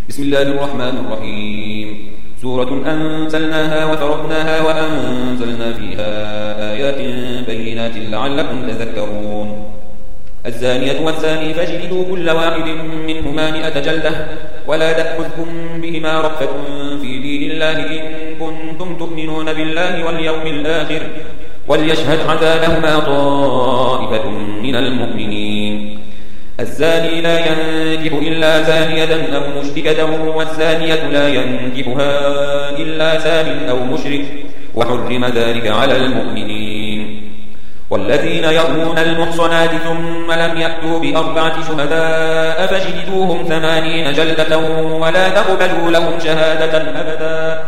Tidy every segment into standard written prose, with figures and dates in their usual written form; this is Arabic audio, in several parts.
بسم الله الرحمن الرحيم. سورة أنزلناها وفرضناها وأنزلنا فيها آيات بينات لعلكم تذكرون. الزانية والزاني فاجلدوا كل واحد منهما 100 جلدة ولا تأخذكم بهما رأفة في دين الله إن كنتم تؤمنون بالله واليوم الآخر وليشهد عذابهما طائفة من المؤمنين. الزاني لا ينكح إلا زانية أو مشركة والزانية لا ينكحها إلا زان أو مشرك وحرم ذلك على المؤمنين. والذين يرمون المحصنات ثم لم يأتوا ب4 شهداء فاجلدوهم 80 جلدة ولا تقبلوا لهم شهادة أبدا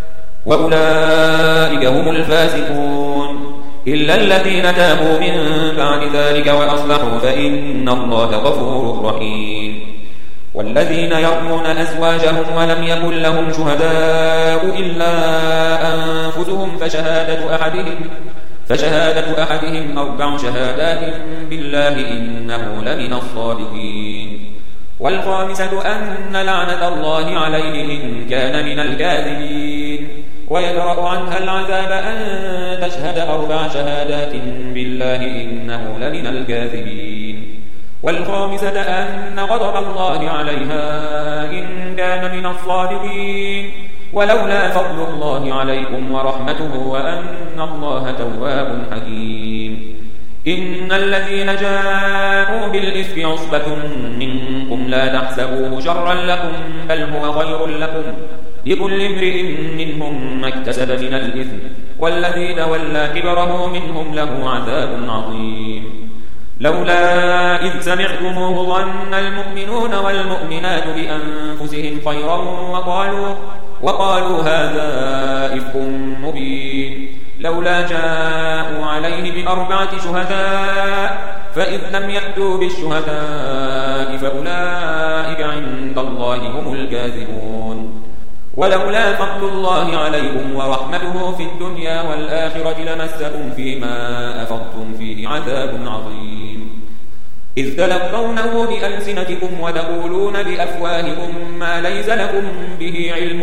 وأولئك هم الفاسقون إلا الذين تابوا من بعد ذلك وأصلحوا فإن الله غفور رحيم. والذين يرمون أزواجهم ولم يكن لهم شهداء إلا أنفسهم فشهادة أحدهم 4 شهادات بالله إنه لمن الصادقين. والخامسة أن لعنة الله عليه إن كان من الكاذبين ويدرأ عنها العذاب أن تشهد 4 شهادات بالله إنه لمن الكاذبين. والخامسة أن غضب الله عليها إن كان من الصادقين ولولا فضل الله عليكم ورحمته وأن الله تواب حكيم. إن الذين جاءوا بالإفك عصبة منكم لا تحسبوه شرا لكم بل هو خير لكم لكل امرئ منهم ما اكتسب من الإثم والذي تولى كبره منهم له عذاب عظيم. لولا إذ سمعتموه ظن المؤمنون والمؤمنات بأنفسهم خيرا وقالوا هذا إفك مبين لولا جاءوا عليه ب4 شهداء فإذ لم يأتوا بالشهداء فأولئك عند الله هم الكاذبون. ولولا فضل الله عليكم ورحمته في الدنيا والآخرة لمسكم فيما أفضتم فيه عذاب عظيم إذ تلقونه بألسنتكم وتقولون بأفواهكم ما ليس لكم به علم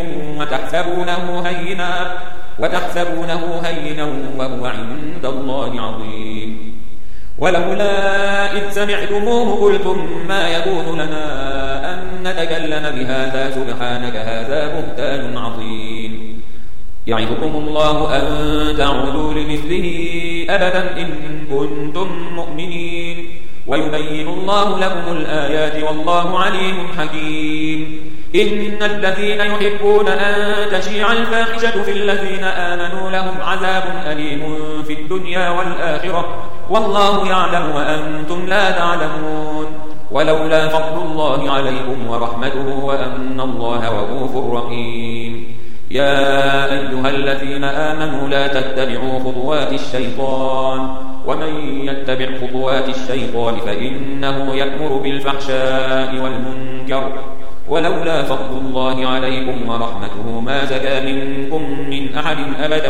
وتحسبونه هينا وهو عند الله عظيم. ولولا إذ سمعتموه قلتم ما يكون لنا أن نتكلم بهذا سبحانك هذا بهتان عظيم. يعظكم الله أن تعودوا لمثله أبدا إن كنتم مؤمنين ويبين الله لكم الآيات والله عليم حكيم. إن الذين يحبون أن تشيع الفاحشة في الذين آمنوا لهم عذاب أليم في الدنيا والآخرة والله يعلم وأنتم لا تعلمون. ولولا فضل الله عليكم ورحمته وأن الله رؤوف رحيم. يا أيها الذين آمنوا لا تتبعوا خطوات الشيطان ومن يتبع خطوات الشيطان فإنه يأمر بالفحشاء والمنكر ولولا فضل الله عليكم ورحمته ما زكى منكم من أحد أبدا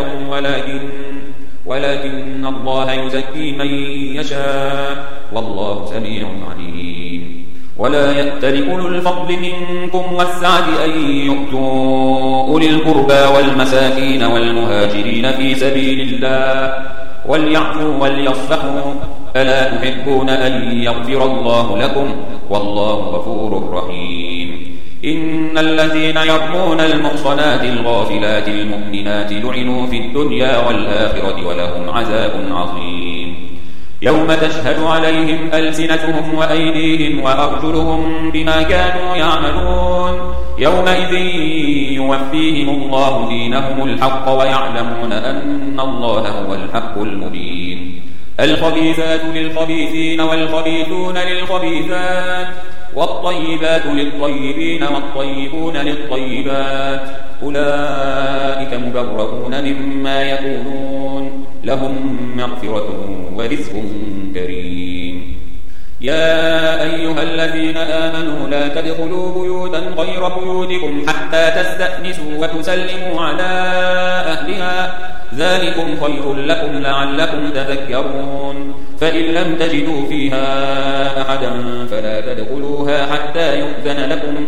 ولكن الله يزكي من يشاء والله سميع عليم. ولا يأتل أولو الفضل منكم والسعة أن يؤتوا أولي القربى والمساكين والمهاجرين في سبيل الله وليعفوا وليصفحوا ألا تحبون أن يغفر الله لكم والله غفور رحيم. إن الذين يرمون المحصنات الغافلات المؤمنات لعنوا في الدنيا والآخرة ولهم عذاب عظيم. يوم تشهد عليهم ألسنتهم وأيديهم وأرجلهم بما كانوا يعملون يومئذ يوفيهم الله دينهم الحق ويعلمون أن الله هو الحق المبين. الخبيثات للخبيثين والخبيثون للخبيثات والطيبات للطيبين والطيبون للطيبات أولئك مبرؤون مما يقولون لهم مغفرة ورزق كريم. يا أيها الذين آمنوا لا تدخلوا بيوتا غير بيوتكم حتى تستأنسوا وتسلموا على أهلها ذلكم خير لكم لعلكم تذكرون. فإن لم تجدوا فيها أحدا فلا تدخلوها حتى يؤذن لكم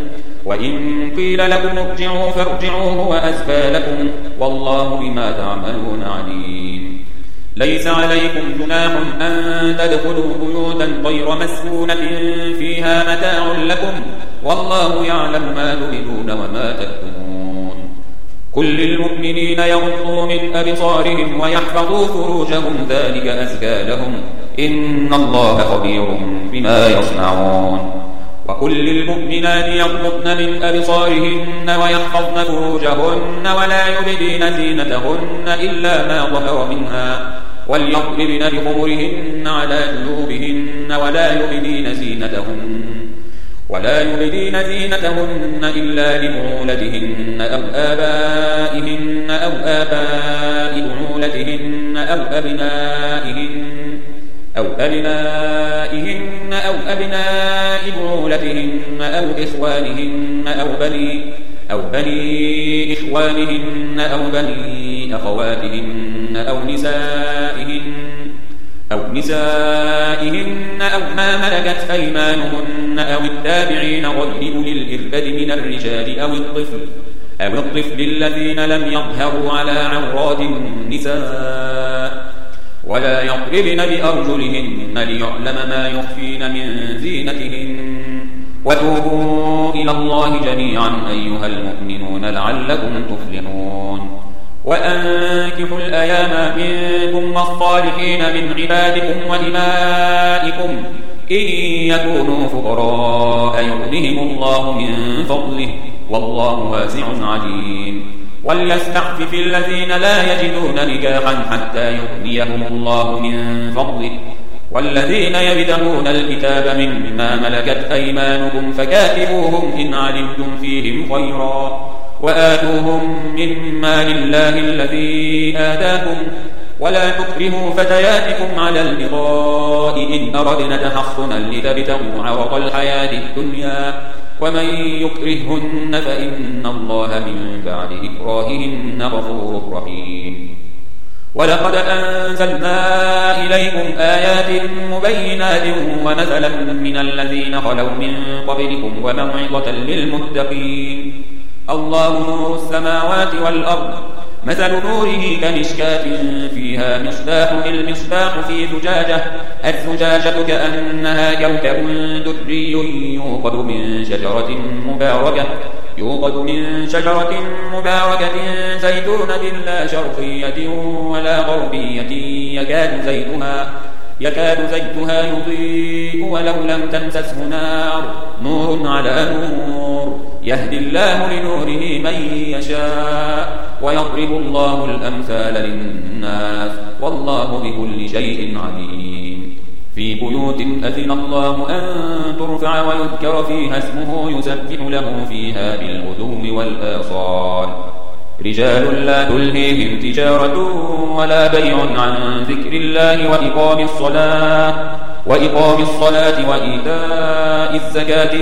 وإن قيل لكم ارجعوا فارجعوا هو أزكى لكم والله بما تعملون عليم. ليس عليكم جناح أن تدخلوا بيوتا غير مسكونة فيها متاع لكم والله يعلم ما تبدون وما تكتمون. قل للمؤمنين يغضوا من أبصارهم ويحفظوا فروجهم ذلك أزكى لهم إن الله خبير بما يصنعون. وقل للمؤمنات يغضضن من أبصارهن ويحفظن فروجهن ولا يبدين زينتهن إلا ما ظهر منها وليضربن بخمرهن على جيوبهن ولا يبدين زينتهن إلا لبعولتهن أو آبائهن أو آباء بعولتهن أو أبنائهن أو أبناء بعولتهن أو إخوانهن أو بني إخوانهن أو بني أخواتهن أو نسائهن أو ما ملكت أيمانهن أو التابعين غير أولي الإربة من الرجال أو الطفل الذين لم يظهروا على عورات النساء ولا يضربن بأرجلهن ليعلم ما يخفين من زينتهن. وتوبوا إلى الله جميعا أيها المؤمنون لعلكم تفلحون. وأنكحوا الأيام منكم والصالحين من عبادكم وإمائكم إن يكونوا فقراء يغنهم الله من فضله والله واسع عليم. وليستعفف الذين لا يجدون نكاحا حتى يغنيهم الله من فضله والذين يبتغون الكتاب مما ملكت أيمانكم فكاتبوهم إن علمتم فيهم خيرا وآتوهم مما لله الذي آتاكم ولا تكرهوا فتياتكم على البغاء إن أردنا تحصنا لتبتغوا عرض الحياة الدنيا ومن يكرههن فإن الله من بعد إكراههن غفور رحيم. ولقد أنزلنا إليكم آيات مبينات ومثلا من الذين خلوا من قبلكم وموعظة للمتقين. الله نور السماوات والأرض مثل نوره كمشكاة فيها مصباح المصباح في زجاجة الزجاجة كأنها كوكب دري يوقد من شجرة مباركة زيتونة لا شرقية ولا غربية يكاد زيتها يضيء ولو لم تمسسه نار نور على نور يهدي الله لنوره من يشاء ويضرب الله الأمثال للناس والله بكل شيء عليم. في بيوت أذن الله أن ترفع ويذكر فيها اسمه يسبح له فيها بالغدو والآصال رجال لا تلهيهم تجارة ولا بيع عن ذكر الله وإقام الصلاة وإيتاء الزكاة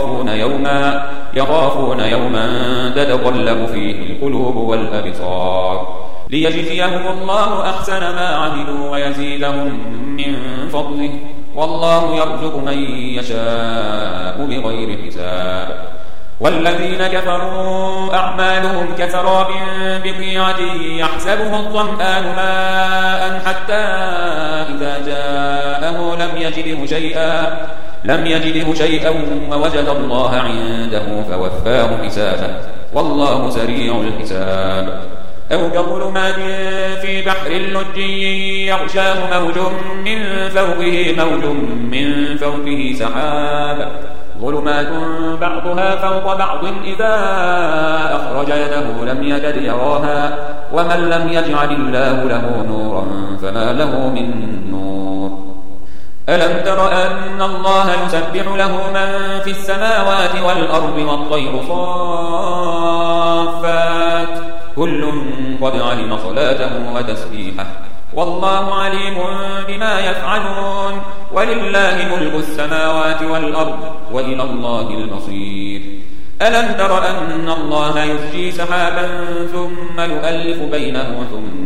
يخافون يوما تتقلب فيه القلوب والأبصار ليجزيهم الله أحسن ما عملوا ويزيدهم من فضله والله يرزق من يشاء بغير حساب. والذين كفروا أعمالهم كسراب بقيعة يحسبه الظمآن ماء حتى إذا جاءه لم يجده شيئا ووجد الله عنده فوفاه حسابه والله سريع الحساب. أو كظلمات في بحر لجي يغشاه موج من فوقه سحاب ظلمات بعضها فوق بعض إذا أخرج يده لم يكد يراها ومن لم يجعل الله له نورا فما له من نور. ألم تر أن الله يسبح له من في السماوات والأرض والطير صافات كل قد علم صلاته وتسبيحه والله عليم بما يفعلون ولله ملك السماوات والأرض وإلى الله المصير. ألم تر أن الله يزجي سحابا ثم يؤلف بينه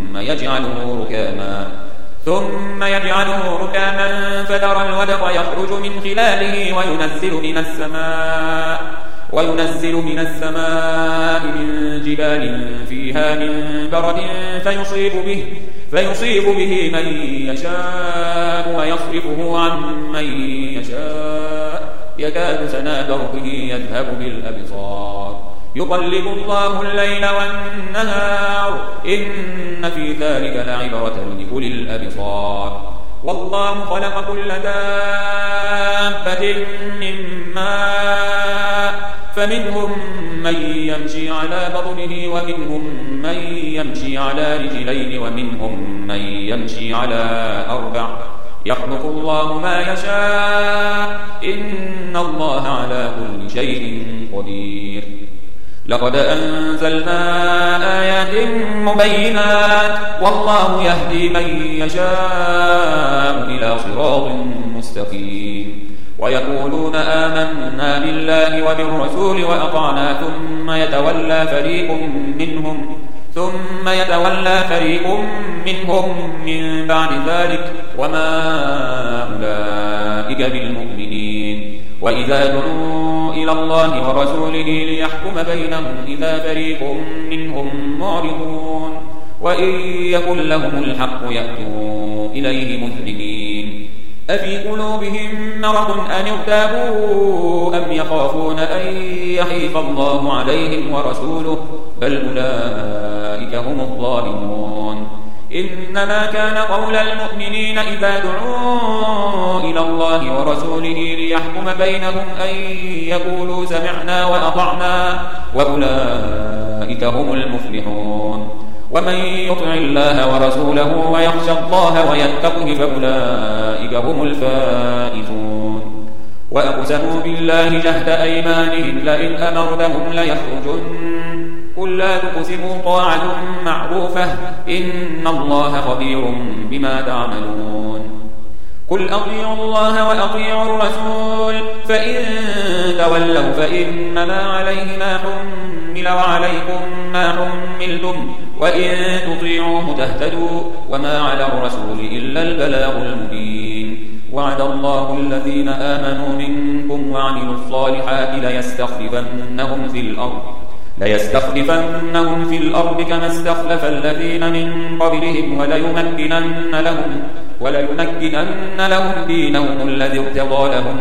ثم يجعله ركاما فترى الودق يخرج من خلاله وينزل من السماء من جبال فيها من برد فيصيب به من يشاء ويصرفه عن من يشاء يكاد سنا برقه يذهب بالأبصار يقلب الله الليل والنهار إن في ذلك لعبرة لأولي الأبصار والله خلق كل دابة من ماء فمنهم من يمشي على بطنه ومنهم من يمشي على رجلين ومنهم من يمشي على 4 يخلق الله ما يشاء إن الله على كل شيء قدير لقد أنزلنا آيات مبينات والله يهدي من يشاء إلى صراط مستقيم ويقولون آمنا بالله وبالرسول وأطعنا ثم يتولى فريق منهم من بعد ذلك وما أولئك بالمؤمنين وإذا دعوا إلى الله ورسوله ليحكم بينهم إذا فريق منهم معرضون وإن يكن لهم الحق يأتوا إليه مذعنين أفي قلوبهم مرض أن ارتابوا أم يخافون أن يحيف الله عليهم ورسوله بل أولئك هم الظالمون إنما كان قول المؤمنين إذا دعوا إلى الله ورسوله ليحكم بينهم أن يقولوا سمعنا وأطعنا وأولئك هم المفلحون ومن يطع الله ورسوله ويخشى الله ويتقه فأولئك هم الفائزون وأقسموا بالله جهد أيمانهم لئن أمرتهم ليخرجن قل لا تقسموا طاعة معروفة إن الله خبير بما تعملون قل أطيعوا الله وأطيعوا الرسول فإن تولوا فإنما عليه ما حمل وعليكم ما حملتم وإن تطيعوه تهتدوا وما على الرسول إلا البلاغ المبين وعد الله الذين آمنوا منكم وعملوا الصالحات ليستخلفنهم في الأرض كما استخلف الذين من قبلهم وليمكنن لهم دينهم الذي ارتضى لهم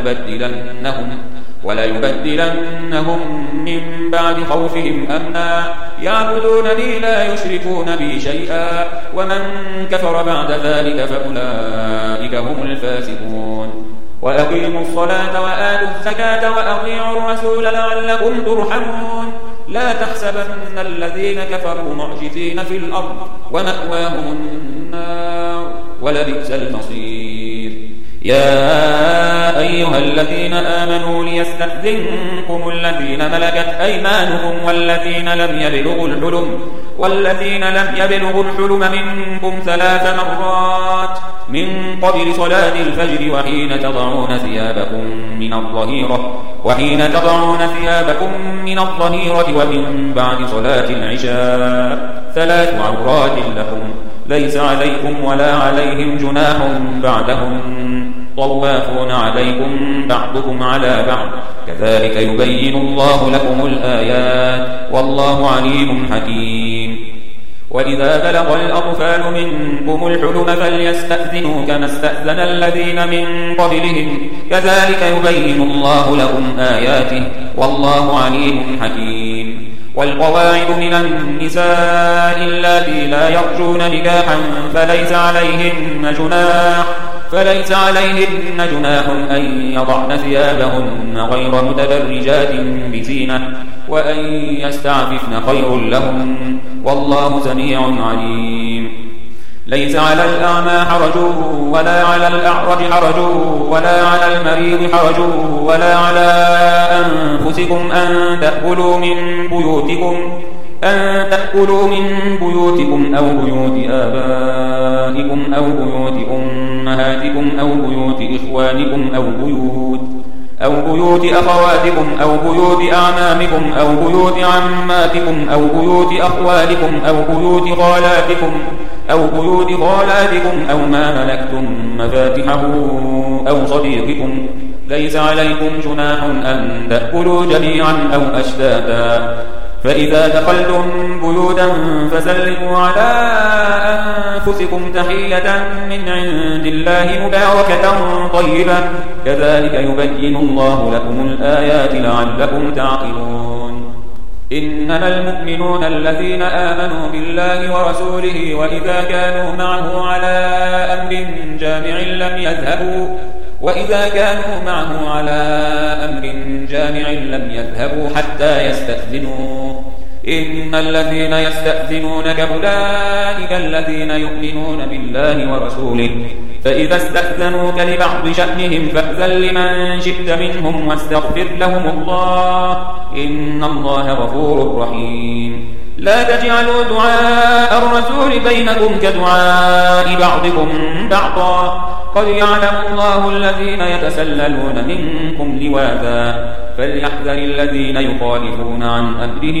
وليبدلنهم من بعد خوفهم أمنا يعبدونني لا يشركون بي شيئا ومن كفر بعد ذلك فأولئك هم الفاسقون وأقيموا الصلاة وآتوا الزكاة وأطيعوا الرسول لعلكم ترحمون لا تحسبن الذين كفروا معجزين في الأرض ومأواهم النار ولبئس المصير يا أيها الذين آمنوا ليستأذنكم الذين ملكت أيمانكم والذين لم يبلغوا الحلم منكم 3 مرات من قبل صلاة الفجر وحين تضعون ثيابكم من الظهيرة ومن بعد صلاة العشاء 3 عورات لكم ليس عليكم ولا عليهم جناح بعدهم طوافون عليكم بعضكم على بعض كذلك يبين الله لكم الآيات والله عليم حكيم وإذا بلغ الأطفال منكم الحلم فليستأذنوا كما استأذن الذين من قبلهم كذلك يبين الله لكم آياته والله عليم حكيم والقواعد من النساء اللاتي لا يرجون نكاحا فليس عليهن جناح أن يضعن ثيابهن غير متبرجات بزينة وأن يستعففن خير لهن والله سميع عليم ليس على الأعمى حرج ولا على الأعرج حرج ولا على المريض حرج ولا على أنفسكم أن تأكلوا من بيوتكم أو بيوت آبائكم أو بيوت أمهاتكم أو بيوت إخوانكم أو بيوت أخواتكم أو بيوت أعمامكم أو بيوت عماتكم أو بيوت أخوالكم أو بيوت خالاتكم أو ما ملكتم مفاتحه أو صديقكم ليس عليكم جناح أن تأكلوا جميعا أو أشتاتا فإذا دخلتم بيوتا فسلموا على أنفسكم تحية من عند الله مباركة طيبة كذلك يبين الله لكم الآيات لعلكم تعقلون إنما المؤمنون الذين آمنوا بالله ورسوله وإذا كانوا معه على أمر جامع لم يذهبوا حتى يستأذنوا إن الذين يستأذنونك أولئك الذين يؤمنون بالله ورسوله فإذا استأذنوك لبعض شأنهم فأذن لمن شئت منهم واستغفر لهم الله إن الله غفور رحيم لا تجعلوا دعاء الرسول بينكم كدعاء بعضكم بعضا قد يعلم الله الذين يتسللون منكم لواذا فليحذر الذين يخالفون عن أمره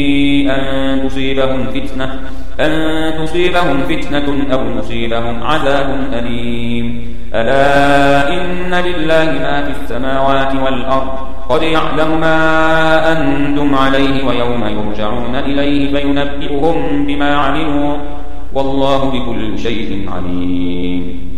أن تصيبهم فتنة أو يصيبهم عذاب أليم ألا إن لله ما في السماوات والأرض قد يعلم ما أنتم عليه ويوم يرجعون إليه فينبئهم بما عملوا والله بكل شيء عليم